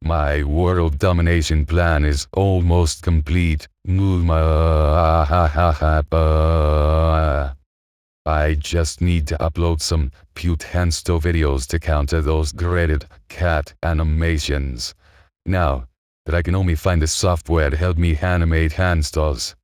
My world domination plan is almost complete. I just need to upload some cute handsto videos to counter those graded cat animations. Now that I can only find the software to help me animate handstos,